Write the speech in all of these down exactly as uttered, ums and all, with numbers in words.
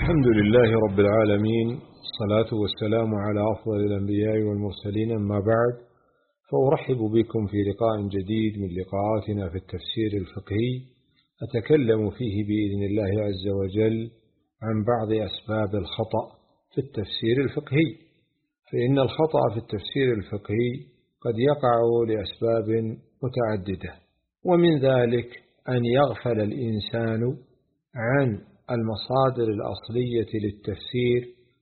الحمد لله رب العالمين، الصلاة والسلام على أفضل الأنبياء والمرسلين، أما بعد، فأرحب بكم في لقاء جديد من لقاءاتنا في التفسير الفقهي، أتكلم فيه بإذن الله عز وجل عن بعض أسباب الخطأ في التفسير الفقهي. فإن الخطأ في التفسير الفقهي قد يقع لأسباب متعددة، ومن ذلك أن يغفل الإنسان عن المصادر الأصلية للتفسير،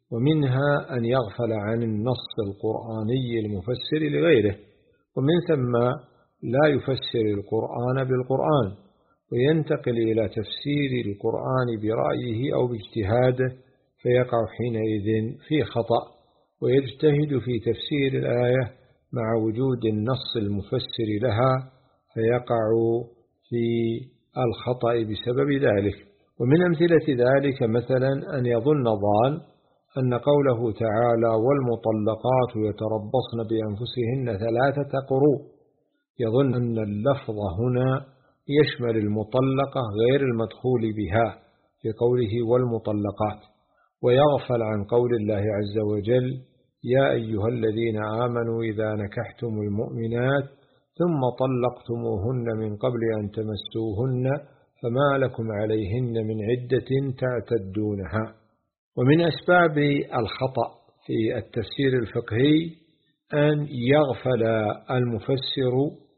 ومنها أن يغفل عن النص القرآني المفسر لغيره، ومن ثم لا يفسر القرآن بالقرآن، وينتقل إلى تفسير القرآن برأيه أو باجتهاده، فيقع حينئذ في خطأ، ويجتهد في تفسير الآية مع وجود النص المفسر لها، فيقع في الخطأ بسبب ذلك. ومن أمثلة ذلك مثلا أن يظن ظان أن قوله تعالى والمطلقات يتربصن بأنفسهن ثلاثة قروء، يظن أن اللفظ هنا يشمل المطلقة غير المدخول بها في قوله والمطلقات، ويغفل عن قول الله عز وجل يا أيها الذين آمنوا إذا نكحتم المؤمنات ثم طلقتموهن من قبل أن تمسوهن فما لكم عليهن من عدة تعتدونها. ومن أسباب الخطأ في التفسير الفقهي أن يغفل المفسر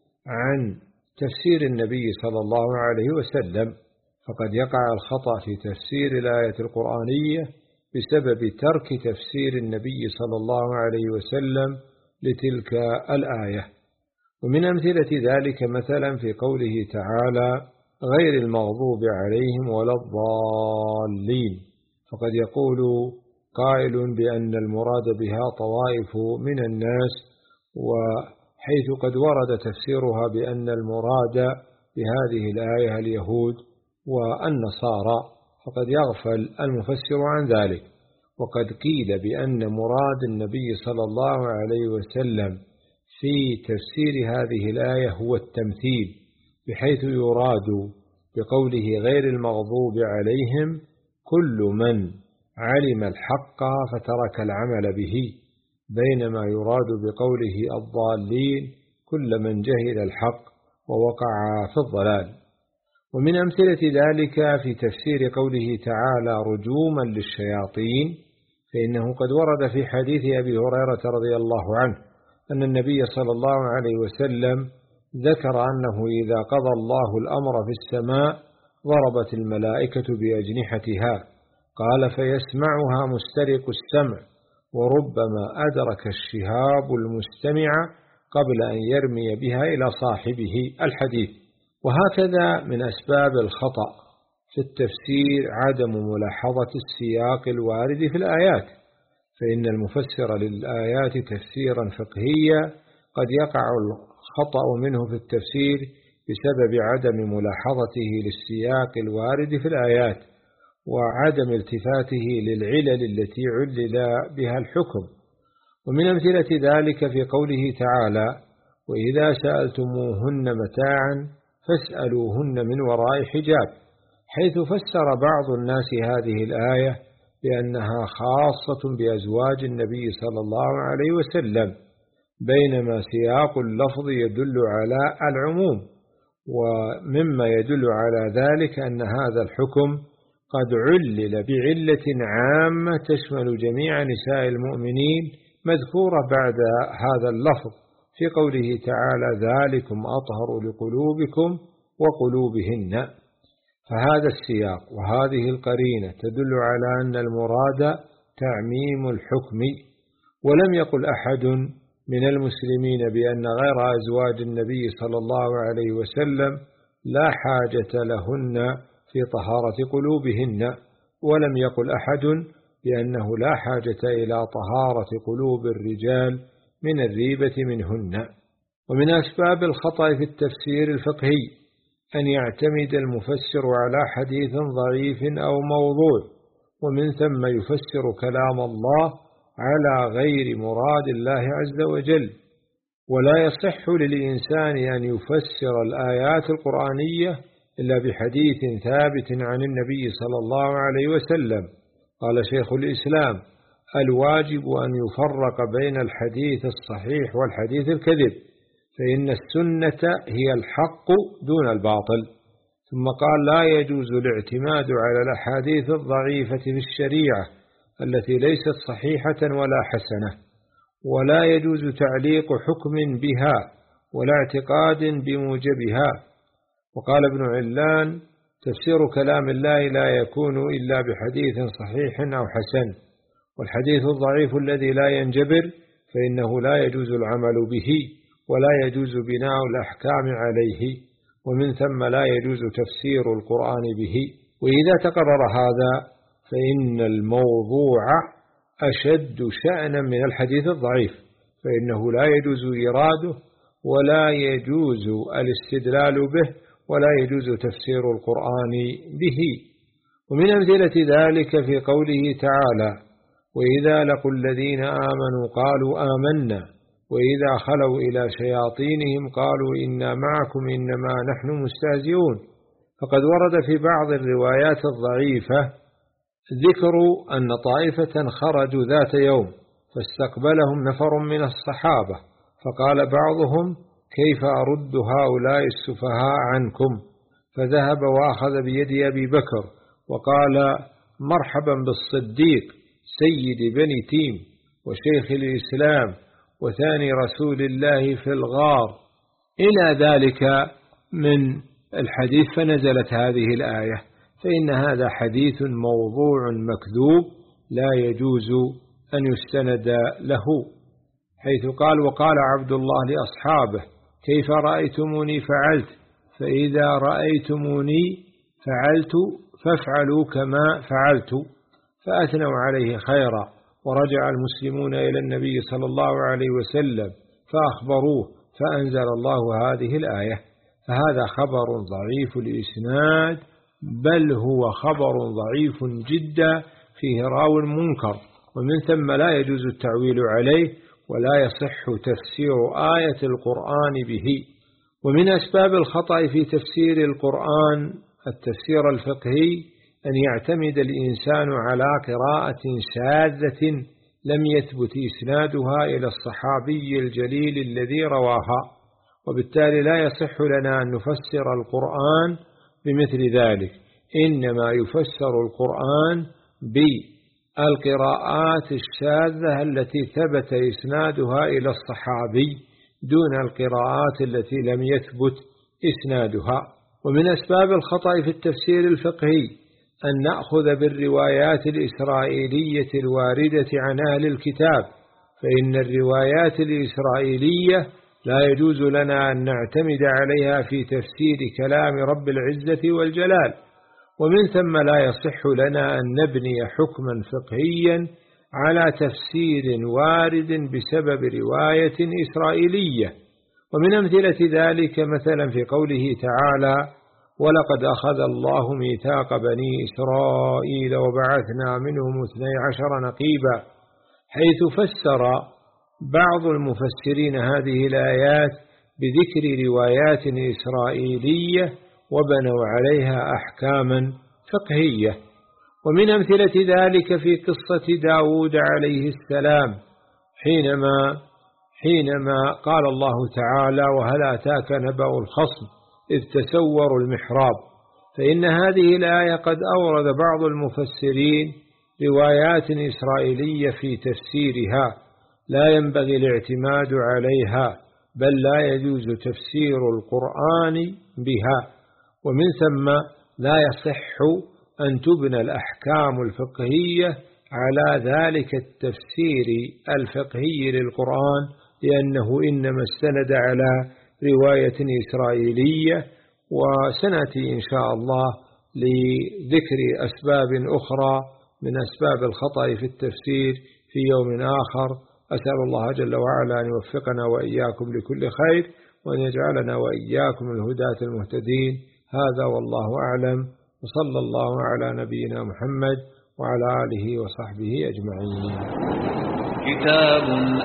عن تفسير النبي صلى الله عليه وسلم، فقد يقع الخطأ في تفسير الآية القرآنية بسبب ترك تفسير النبي صلى الله عليه وسلم لتلك الآية. ومن أمثلة ذلك مثلا في قوله تعالى غير المغضوب عليهم ولا الضالين، فقد يقول قائل بأن المراد بها طوائف من الناس، وحيث قد ورد تفسيرها بأن المراد بهذه الآية اليهود والنصارى، فقد يغفل المفسر عن ذلك. وقد قيل بأن مراد النبي صلى الله عليه وسلم في تفسير هذه الآية هو التمثيل، بحيث يراد بقوله غير المغضوب عليهم كل من علم الحق فترك العمل به، بينما يراد بقوله الضالين كل من جهل الحق ووقع في الضلال. ومن أمثلة ذلك في تفسير قوله تعالى رجوما للشياطين، فإنه قد ورد في حديث أبي هريرة رضي الله عنه أن النبي صلى الله عليه وسلم ذكر أنه إذا قضى الله الأمر في السماء ضربت الملائكة بأجنحتها، قال فيسمعها مسترق السمع، وربما أدرك الشهاب المستمع قبل أن يرمي بها إلى صاحبه الحديث. وهكذا من أسباب الخطأ في التفسير عدم ملاحظة السياق الوارد في الآيات، فإن المفسر للآيات تفسيرا فقهيا قد يقع الخطأ منه في التفسير بسبب عدم ملاحظته للسياق الوارد في الآيات، وعدم التفاته للعلل التي علل بها الحكم. ومن أمثلة ذلك في قوله تعالى وإذا سألتموهن متاعا فاسألوهن من وراء حجاب، حيث فسر بعض الناس هذه الآية بأنها خاصة بأزواج النبي صلى الله عليه وسلم، بينما سياق اللفظ يدل على العموم. ومما يدل على ذلك أن هذا الحكم قد علل بعلة عامة تشمل جميع نساء المؤمنين مذكورة بعد هذا اللفظ في قوله تعالى ذلكم أطهر لقلوبكم وقلوبهن. فهذا السياق وهذه القرينة تدل على أن المراد تعميم الحكم، ولم يقل أحد من المسلمين بأن غير أزواج النبي صلى الله عليه وسلم لا حاجة لهن في طهارة قلوبهن، ولم يقل أحد بأنه لا حاجة إلى طهارة قلوب الرجال من الريبة منهن. ومن أسباب الخطأ في التفسير الفقهي أن يعتمد المفسر على حديث ضعيف أو موضوع، ومن ثم يفسر كلام الله على غير مراد الله عز وجل. ولا يصح للإنسان أن يفسر الآيات القرآنية إلا بحديث ثابت عن النبي صلى الله عليه وسلم. قال شيخ الإسلام: الواجب أن يفرق بين الحديث الصحيح والحديث الكذب، فإن السنة هي الحق دون الباطل. ثم قال: لا يجوز الاعتماد على الأحاديث الضعيفة في الشريعة التي ليست صحيحة ولا حسنة، ولا يجوز تعليق حكم بها ولا اعتقاد بموجبها. وقال ابن علان: تفسير كلام الله لا يكون إلا بحديث صحيح أو حسن، والحديث الضعيف الذي لا ينجبر فإنه لا يجوز العمل به ولا يجوز بناء الأحكام عليه، ومن ثم لا يجوز تفسير القرآن به. وإذا تقرر هذا فإن الموضوع أشد شأنا من الحديث الضعيف، فإنه لا يجوز إراده ولا يجوز الاستدلال به ولا يجوز تفسير القرآن به. ومن أمثلة ذلك في قوله تعالى: وإذا لقوا الذين آمنوا قالوا آمنا وإذا خلوا إلى شياطينهم قالوا إنا معكم إنما نحن مستهزئون. فقد ورد في بعض الروايات الضعيفة ذكر أن طائفة خرجوا ذات يوم فاستقبلهم نفر من الصحابة، فقال بعضهم: كيف أرد هؤلاء السفهاء عنكم؟ فذهب وأخذ بيد أبي بكر وقال: مرحبا بالصديق سيد بني تيم وشيخ الإسلام وثاني رسول الله في الغار، إلى ذلك من الحديث. فنزلت هذه الآية: فإن هذا حديث موضوع مكذوب لا يجوز أن يستند له، حيث قال: وقال عبد الله لأصحابه: كيف رأيتموني فعلت؟ فإذا رأيتموني فعلت فافعلوا كما فعلت. فأثنوا عليه خيرا، ورجع المسلمون إلى النبي صلى الله عليه وسلم فأخبروه، فأنزل الله هذه الآية. فهذا خبر ضعيف الإسناد، بل هو خبر ضعيف جدا فيه راو منكر، ومن ثم لا يجوز التعويل عليه ولا يصح تفسير آية القرآن به. ومن أسباب الخطأ في تفسير القرآن التفسير الفقهي أن يعتمد الإنسان على قراءة شاذة لم يثبت إسنادها إلى الصحابي الجليل الذي رواها، وبالتالي لا يصح لنا أن نفسر القرآن بمثل ذلك، إنما يفسر القرآن بالقراءات الشاذة التي ثبت إسنادها إلى الصحابي دون القراءات التي لم يثبت إسنادها. ومن أسباب الخطأ في التفسير الفقهي أن نأخذ بالروايات الإسرائيلية الواردة عن أهل الكتاب، فإن الروايات الإسرائيلية لا يجوز لنا أن نعتمد عليها في تفسير كلام رب العزة والجلال، ومن ثم لا يصح لنا أن نبني حكما فقهيا على تفسير وارد بسبب رواية إسرائيلية. ومن أمثلة ذلك مثلا في قوله تعالى: ولقد أخذ الله ميثاق بني إسرائيل وبعثنا منهم اثني عشر نقيبا، حيث فسر بعض المفسرين هذه الآيات بذكر روايات إسرائيلية وبنوا عليها أحكاما فقهية. ومن أمثلة ذلك في قصة داود عليه السلام حينما حينما قال الله تعالى: وهل أتاك نبأ الخصم إذ تسوروا المحراب. فإن هذه الآية قد أورد بعض المفسرين روايات إسرائيلية في تفسيرها لا ينبغي الاعتماد عليها، بل لا يجوز تفسير القرآن بها، ومن ثم لا يصح أن تبنى الأحكام الفقهية على ذلك التفسير الفقهي للقرآن، لأنه إنما استند على رواية إسرائيلية. وسنأتي إن شاء الله لذكر أسباب أخرى من أسباب الخطأ في التفسير في يوم آخر. أسأل الله جل وعلا أن يوفقنا وإياكم لكل خير، وأن يجعلنا وإياكم الهداة المهتدين. هذا والله أعلم، وصلى الله على نبينا محمد وعلى آله وصحبه أجمعين. كتاب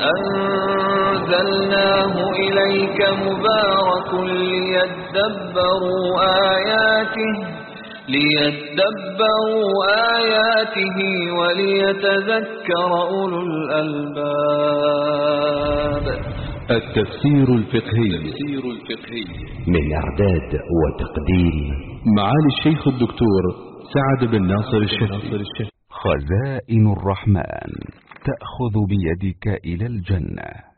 أنزلناه إليك مبارك ليدبروا آياته ليدبروا آياته وليتذكر أولو الألباب. التفسير الفقهي من إعداد وتقديم معالي الشيخ الدكتور سعد بن ناصر الشهري. خزائن الرحمن تأخذ بيدك إلى الجنة.